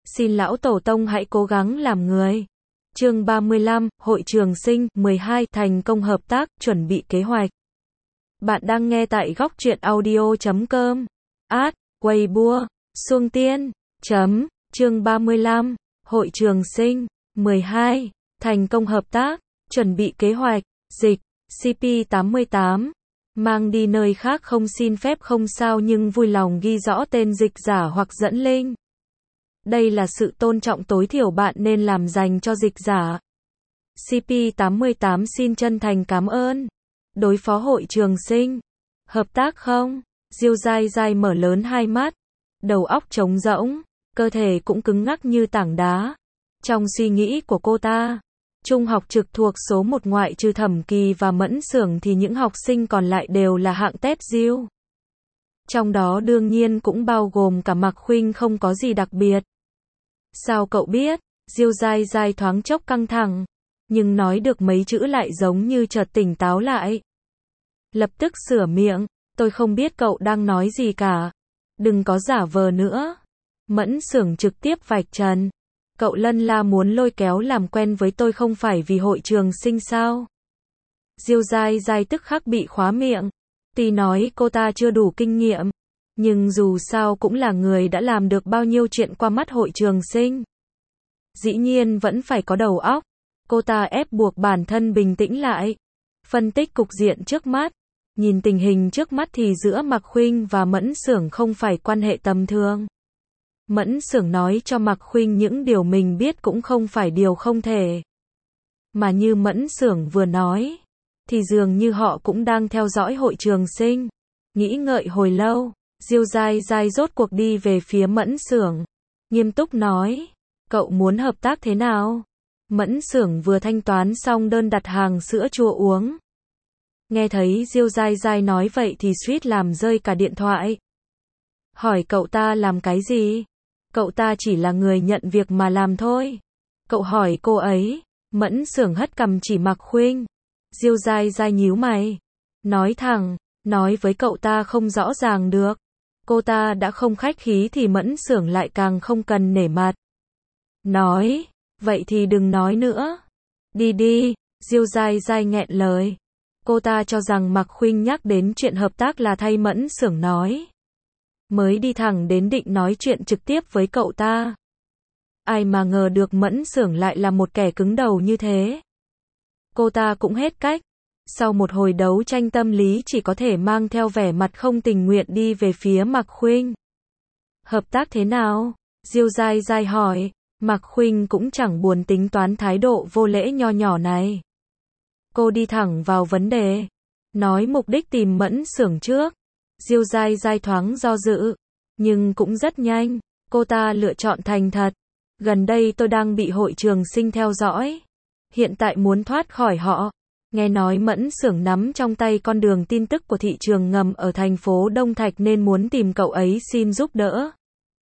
Xin lão tổ tông hãy cố gắng làm người. Chương 35, Hội trường sinh, 12, thành công hợp tác, chuẩn bị kế hoạch. Bạn đang nghe tại góc truyện audio.com. Weibo, Xuông Tiên, chương 35, Hội trường sinh, 12, thành công hợp tác, chuẩn bị kế hoạch, dịch, CP88. Mang đi nơi khác không xin phép không sao nhưng vui lòng ghi rõ tên dịch giả hoặc dẫn link. Đây là sự tôn trọng tối thiểu bạn nên làm dành cho dịch giả. CP88 xin chân thành cảm ơn. Đối phó hội trường sinh. Hợp tác không? Diêu dai dai mở lớn hai mắt. Đầu óc trống rỗng. Cơ thể cũng cứng ngắc như tảng đá. Trong suy nghĩ của cô ta, trung học trực thuộc số 1 ngoại trừ Thẩm Kỳ và Mẫn Xưởng thì những học sinh còn lại đều là hạng tép diêu. Trong đó đương nhiên cũng bao gồm cả Mạc Khuynh không có gì đặc biệt. Sao cậu biết? Diêu dai dai thoáng chốc căng thẳng, nhưng nói được mấy chữ lại giống như chợt tỉnh táo lại. Lập tức sửa miệng, tôi không biết cậu đang nói gì cả. Đừng có giả vờ nữa. Mẫn Xưởng trực tiếp vạch trần. Cậu lân la muốn lôi kéo làm quen với tôi không phải vì hội trường sinh sao? Diêu dai dai tức khắc bị khóa miệng. Tuy nói cô ta chưa đủ kinh nghiệm, nhưng dù sao cũng là người đã làm được bao nhiêu chuyện qua mắt hội trường sinh. Dĩ nhiên vẫn phải có đầu óc. Cô ta ép buộc bản thân bình tĩnh lại. Phân tích cục diện trước mắt. Nhìn tình hình trước mắt thì giữa Mạc Khuynh và Mẫn Xưởng không phải quan hệ tầm thường. Mẫn Xưởng nói cho Mạc Khuynh những điều mình biết cũng không phải điều không thể. Mà như Mẫn Xưởng vừa nói, thì dường như họ cũng đang theo dõi hội trường sinh. Nghĩ ngợi hồi lâu, Diêu dai dai rốt cuộc đi về phía Mẫn Xưởng. Nghiêm túc nói, cậu muốn hợp tác thế nào? Mẫn Xưởng vừa thanh toán xong đơn đặt hàng sữa chua uống. Nghe thấy Diêu dai dai nói vậy thì suýt làm rơi cả điện thoại. Hỏi cậu ta làm cái gì? Cậu ta chỉ là người nhận việc mà làm thôi. Cậu hỏi cô ấy. Mẫn Xưởng hất cằm chỉ Mạc Khuynh. Diêu dai dai nhíu mày. Nói thẳng, nói với cậu ta không rõ ràng được. Cô ta đã không khách khí thì Mẫn Xưởng lại càng không cần nể mặt. Nói, vậy thì đừng nói nữa. Đi đi, Diêu dai dai nghẹn lời. Cô ta cho rằng Mạc Khuynh nhắc đến chuyện hợp tác là thay Mẫn Xưởng nói. Mới đi thẳng đến định nói chuyện trực tiếp với cậu ta. Ai mà ngờ được Mẫn Xưởng lại là một kẻ cứng đầu như thế. Cô ta cũng hết cách. Sau một hồi đấu tranh tâm lý chỉ có thể mang theo vẻ mặt không tình nguyện đi về phía Mạc Khuynh. Hợp tác thế nào? Diêu dai dai hỏi. Mạc Khuynh cũng chẳng buồn tính toán thái độ vô lễ nho nhỏ này. Cô đi thẳng vào vấn đề. Nói mục đích tìm Mẫn Xưởng trước. Diêu dai dai thoáng do dự. Nhưng cũng rất nhanh. Cô ta lựa chọn thành thật. Gần đây tôi đang bị hội trường sinh theo dõi. Hiện tại muốn thoát khỏi họ. Nghe nói Mẫn Xưởng nắm trong tay con đường tin tức của thị trường ngầm ở thành phố Đông Thạch nên muốn tìm cậu ấy xin giúp đỡ.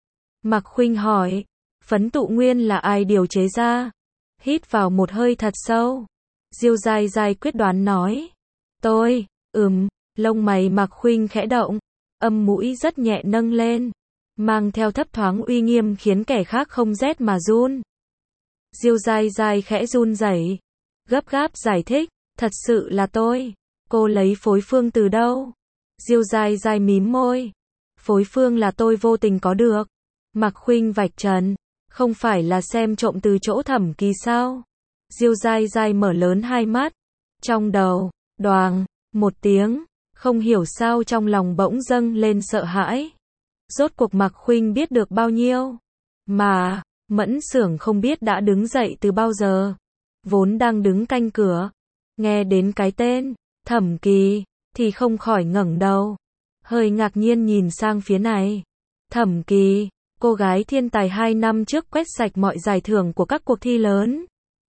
Mạc Khuynh hỏi. Phấn tụ nguyên là ai điều chế ra? Hít vào một hơi thật sâu. Diêu dai dai quyết đoán nói. Tôi, lông mày Mạc Khuynh khẽ động. Âm mũi rất nhẹ nâng lên. Mang theo thấp thoáng uy nghiêm khiến kẻ khác không rét mà run. Diêu dai dai khẽ run rẩy. Gấp gáp giải thích. Thật sự là tôi. Cô lấy phối phương từ đâu? Diêu dai dai mím môi. Phối phương là tôi vô tình có được. Mạc Khuynh vạch trần. Không phải là xem trộm từ chỗ Thẩm Kỳ sao? Diêu dai dai mở lớn hai mắt. Trong đầu, đoàng, một tiếng. Không hiểu sao trong lòng bỗng dâng lên sợ hãi. Rốt cuộc Mạc Khuynh biết được bao nhiêu? Mà, Mẫn Xưởng không biết đã đứng dậy từ bao giờ. Vốn đang đứng canh cửa. Nghe đến cái tên, Thẩm Kỳ, thì không khỏi ngẩng đầu. Hơi ngạc nhiên nhìn sang phía này. Thẩm Kỳ, cô gái thiên tài 2 năm trước quét sạch mọi giải thưởng của các cuộc thi lớn.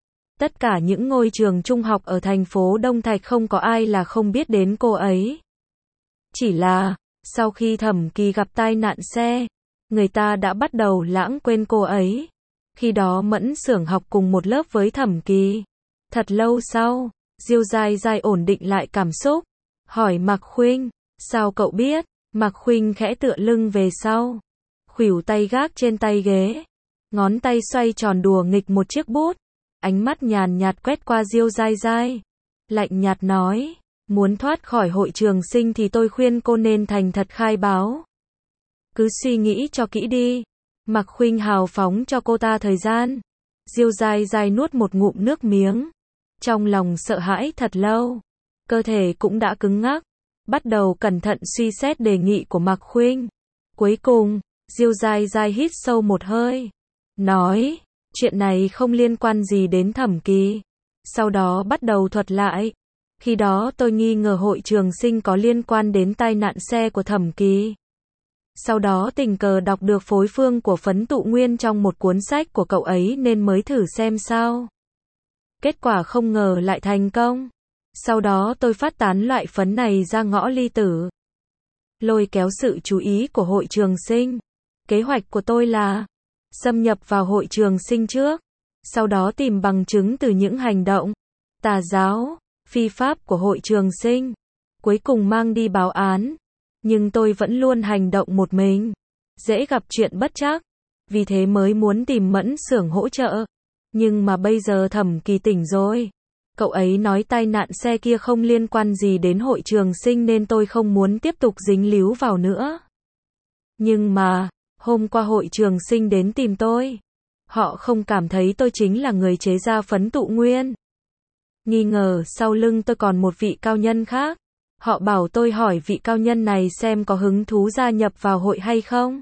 Tất cả những ngôi trường trung học ở thành phố Đông Thạch không có ai là không biết đến cô ấy. Chỉ là, sau khi Thẩm Kỳ gặp tai nạn xe, người ta đã bắt đầu lãng quên cô ấy. Khi đó Mẫn Xưởng học cùng một lớp với Thẩm Kỳ. Thật lâu sau, Diêu dai dai ổn định lại cảm xúc. Hỏi Mạc Khuynh, sao cậu biết? Mạc Khuynh khẽ tựa lưng về sau. Khuỷu tay gác trên tay ghế. Ngón tay xoay tròn đùa nghịch một chiếc bút. Ánh mắt nhàn nhạt quét qua Diêu Dai Dai. Lạnh nhạt nói, muốn thoát khỏi hội trường sinh thì tôi khuyên cô nên thành thật khai báo. Cứ suy nghĩ cho kỹ đi. Mạc Khuynh hào phóng cho cô ta thời gian. Diêu Dai Dai nuốt một ngụm nước miếng. Trong lòng sợ hãi thật lâu. Cơ thể cũng đã cứng ngắc. Bắt đầu cẩn thận suy xét đề nghị của Mạc Khuynh. Cuối cùng, Diêu Dai Dai hít sâu một hơi. Nói, chuyện này không liên quan gì đến Thẩm Kỳ. Sau đó bắt đầu thuật lại. Khi đó tôi nghi ngờ hội trường sinh có liên quan đến tai nạn xe của Thẩm Kỳ. Sau đó tình cờ đọc được phối phương của phấn tụ nguyên trong một cuốn sách của cậu ấy nên mới thử xem sao. Kết quả không ngờ lại thành công. Sau đó tôi phát tán loại phấn này ra ngõ ly tử. Lôi kéo sự chú ý của hội trường sinh. Kế hoạch của tôi là xâm nhập vào hội trường sinh trước. Sau đó tìm bằng chứng từ những hành động tà giáo, phi pháp của hội trường sinh. Cuối cùng mang đi báo án. Nhưng tôi vẫn luôn hành động một mình. Dễ gặp chuyện bất trắc. Vì thế mới muốn tìm Mẫn Xưởng hỗ trợ. Nhưng mà bây giờ Thẩm Kỳ tỉnh rồi. Cậu ấy nói tai nạn xe kia không liên quan gì đến hội trường sinh nên tôi không muốn tiếp tục dính líu vào nữa. Nhưng mà, hôm qua hội trường sinh đến tìm tôi. Họ không cảm thấy tôi chính là người chế ra phấn tụ nguyên. Nghi ngờ sau lưng tôi còn một vị cao nhân khác. Họ bảo tôi hỏi vị cao nhân này xem có hứng thú gia nhập vào hội hay không.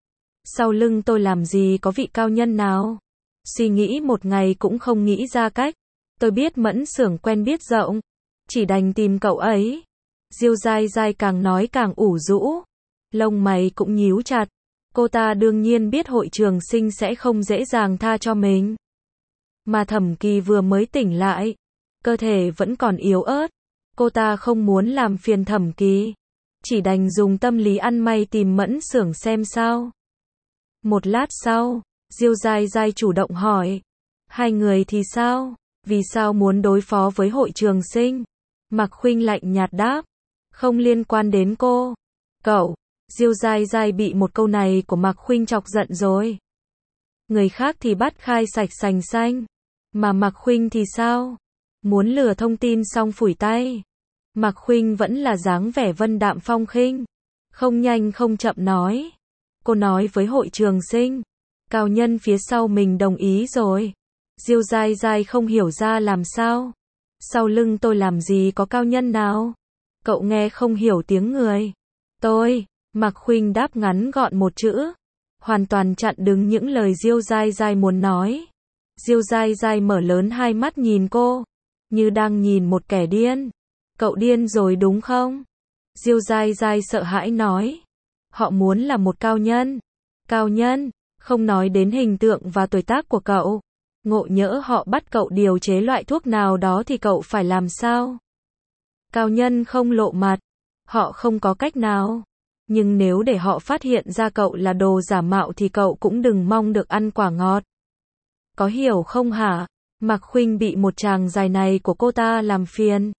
Sau lưng tôi làm gì có vị cao nhân nào. Suy nghĩ một ngày cũng không nghĩ ra cách. Tôi biết Mẫn Xưởng quen biết rộng. Chỉ đành tìm cậu ấy. Diêu Dai Dai càng nói càng ủ rũ. Lông mày cũng nhíu chặt. Cô ta đương nhiên biết hội trường sinh sẽ không dễ dàng tha cho mình. Mà Thẩm Kỳ vừa mới tỉnh lại. Cơ thể vẫn còn yếu ớt. Cô ta không muốn làm phiền Thẩm Kỳ. Chỉ đành dùng tâm lý ăn may tìm Mẫn Xưởng xem sao. Một lát sau, Diêu Dai Dai chủ động hỏi. Hai người thì sao? Vì sao muốn đối phó với hội trường sinh? Mạc Khuynh lạnh nhạt đáp. Không liên quan đến cô. Cậu, Diêu Dai Dai bị một câu này của Mạc Khuynh chọc giận rồi. Người khác thì bắt khai sạch sành xanh. Mà Mạc Khuynh thì sao? Muốn lừa thông tin xong phủi tay. Mạc Khuynh vẫn là dáng vẻ vân đạm phong khinh. Không nhanh không chậm nói. Cô nói với hội trường sinh. Cao nhân phía sau mình đồng ý rồi. Diêu Dai Dai không hiểu ra làm sao. Sau lưng tôi làm gì có cao nhân nào? Cậu nghe không hiểu tiếng người. Tôi, Mạc Khuynh đáp ngắn gọn một chữ. Hoàn toàn chặn đứng những lời Diêu Dai Dai muốn nói. Diêu Dai Dai mở lớn hai mắt nhìn cô. Như đang nhìn một kẻ điên. Cậu điên rồi đúng không? Diêu Dai Dai sợ hãi nói. Họ muốn là một cao nhân. Cao nhân, không nói đến hình tượng và tuổi tác của cậu. Ngộ nhỡ họ bắt cậu điều chế loại thuốc nào đó thì cậu phải làm sao? Cao nhân không lộ mặt. Họ không có cách nào. Nhưng nếu để họ phát hiện ra cậu là đồ giả mạo thì cậu cũng đừng mong được ăn quả ngọt. Có hiểu không hả? Mạc Khuynh bị một tràng dài này của cô ta làm phiền.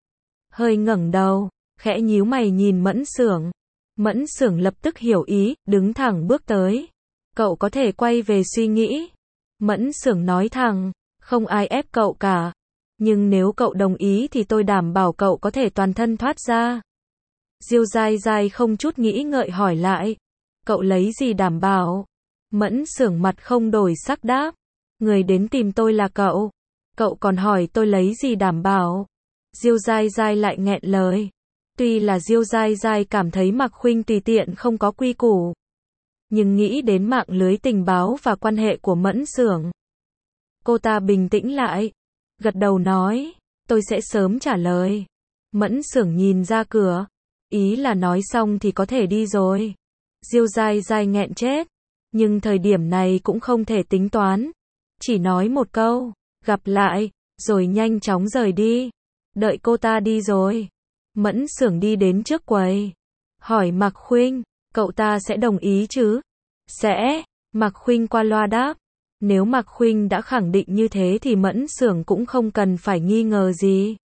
Hơi ngẩng đầu, khẽ nhíu mày nhìn Mẫn Xưởng. Mẫn Xưởng lập tức hiểu ý, đứng thẳng bước tới. Cậu có thể quay về suy nghĩ. Mẫn Xưởng nói thẳng, không ai ép cậu cả. Nhưng nếu cậu đồng ý thì tôi đảm bảo cậu có thể toàn thân thoát ra. Diêu Dai Dai không chút nghĩ ngợi hỏi lại. Cậu lấy gì đảm bảo? Mẫn Xưởng mặt không đổi sắc đáp. Người đến tìm tôi là cậu. Cậu còn hỏi tôi lấy gì đảm bảo? Diêu Dai Dai lại nghẹn lời. Tuy là Diêu Dai Dai cảm thấy Mạc Khuynh tùy tiện không có quy củ. Nhưng nghĩ đến mạng lưới tình báo và quan hệ của Mẫn Xưởng. Cô ta bình tĩnh lại. Gật đầu nói. Tôi sẽ sớm trả lời. Mẫn Xưởng nhìn ra cửa. Ý là nói xong thì có thể đi rồi. Diêu Dai Dai nghẹn chết. Nhưng thời điểm này cũng không thể tính toán. Chỉ nói một câu. Gặp lại. Rồi nhanh chóng rời đi. Đợi cô ta đi rồi. Mẫn Xưởng đi đến trước quầy. Hỏi Mạc Khuynh. Cậu ta sẽ đồng ý chứ? Sẽ. Mạc Khuynh qua loa đáp. Nếu Mạc Khuynh đã khẳng định như thế thì Mẫn Xưởng cũng không cần phải nghi ngờ gì.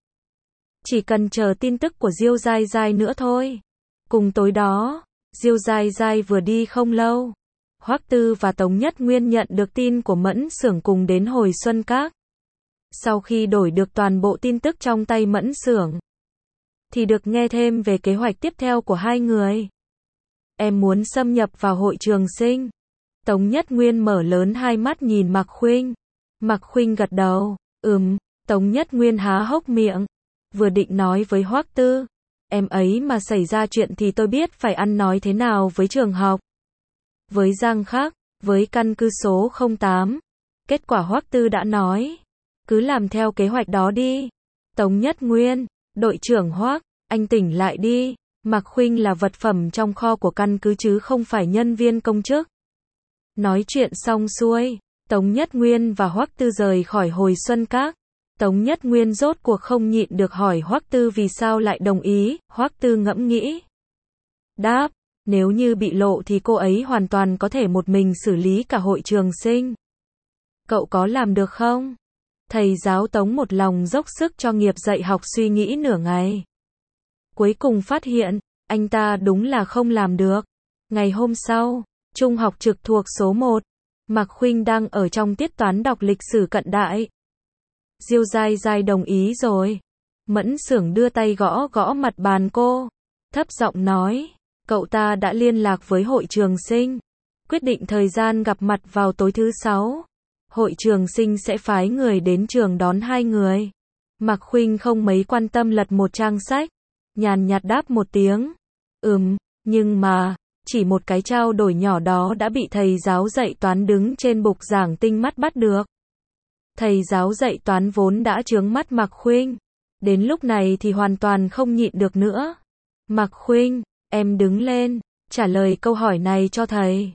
Chỉ cần chờ tin tức của Diêu Dai Dai nữa thôi. Cùng tối đó, Diêu Dai Dai vừa đi không lâu. Hoắc Tư và Tống Nhất Nguyên nhận được tin của Mẫn Xưởng cùng đến Hồi Xuân Các. Sau khi đổi được toàn bộ tin tức trong tay Mẫn Xưởng, thì được nghe thêm về kế hoạch tiếp theo của hai người. Em muốn xâm nhập vào hội Trường Sinh. Tống Nhất Nguyên mở lớn hai mắt nhìn Mạc Khuynh. Mạc Khuynh gật đầu, Tống Nhất Nguyên há hốc miệng, vừa định nói với Hoắc Tư, em ấy mà xảy ra chuyện thì tôi biết phải ăn nói thế nào với trường học, với Giang Khắc, với căn cứ số 08. Kết quả Hoắc Tư đã nói, cứ làm theo kế hoạch đó đi. Tống Nhất Nguyên, đội trưởng Hoắc, anh tỉnh lại đi. Mạc Khuynh là vật phẩm trong kho của căn cứ chứ không phải nhân viên công chức. Nói chuyện xong xuôi, Tống Nhất Nguyên và Hoắc Tư rời khỏi Hồi Xuân Các. Tống Nhất Nguyên rốt cuộc không nhịn được hỏi Hoắc Tư vì sao lại đồng ý. Hoắc Tư ngẫm nghĩ, đáp, nếu như bị lộ thì cô ấy hoàn toàn có thể một mình xử lý cả hội Trường Sinh. Cậu có làm được không? Thầy giáo Tống một lòng dốc sức cho nghiệp dạy học suy nghĩ nửa ngày. Cuối cùng phát hiện, anh ta đúng là không làm được. Ngày hôm sau, trung học trực thuộc số 1, Mạc Khuynh đang ở trong tiết toán đọc lịch sử cận đại. Diêu Giai Giai đồng ý rồi. Mẫn Xưởng đưa tay gõ gõ mặt bàn cô, thấp giọng nói, cậu ta đã liên lạc với hội Trường Sinh, quyết định thời gian gặp mặt vào tối thứ 6. Hội Trường Sinh sẽ phái người đến trường đón hai người. Mạc Khuynh không mấy quan tâm lật một trang sách, nhàn nhạt đáp một tiếng, nhưng mà, chỉ một cái trao đổi nhỏ đó đã bị thầy giáo dạy toán đứng trên bục giảng tinh mắt bắt được. Thầy giáo dạy toán vốn đã chướng mắt Mạc Khuynh, đến lúc này thì hoàn toàn không nhịn được nữa. Mạc Khuynh, em đứng lên, trả lời câu hỏi này cho thầy.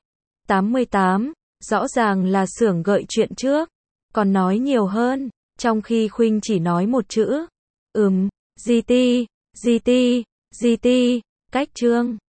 88, rõ ràng là Xưởng gợi chuyện trước, còn nói nhiều hơn, trong khi Khuynh chỉ nói một chữ, GT, GT, GT, cách chương.